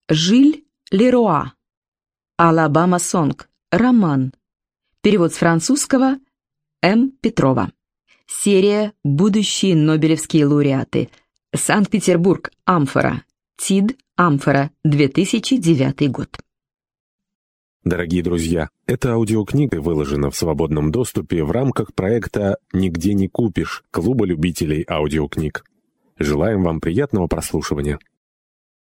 Жиль Леруа. «Алабама Сонг». Роман. Перевод с французского М. Петрова. Серия «Будущие нобелевские лауреаты». Санкт-Петербург. Амфора. ТИД. Амфора. 2009 год. Дорогие друзья, эта аудиокнига выложена в свободном доступе в рамках проекта «Нигде не купишь» Клуба любителей аудиокниг. Желаем вам приятного прослушивания.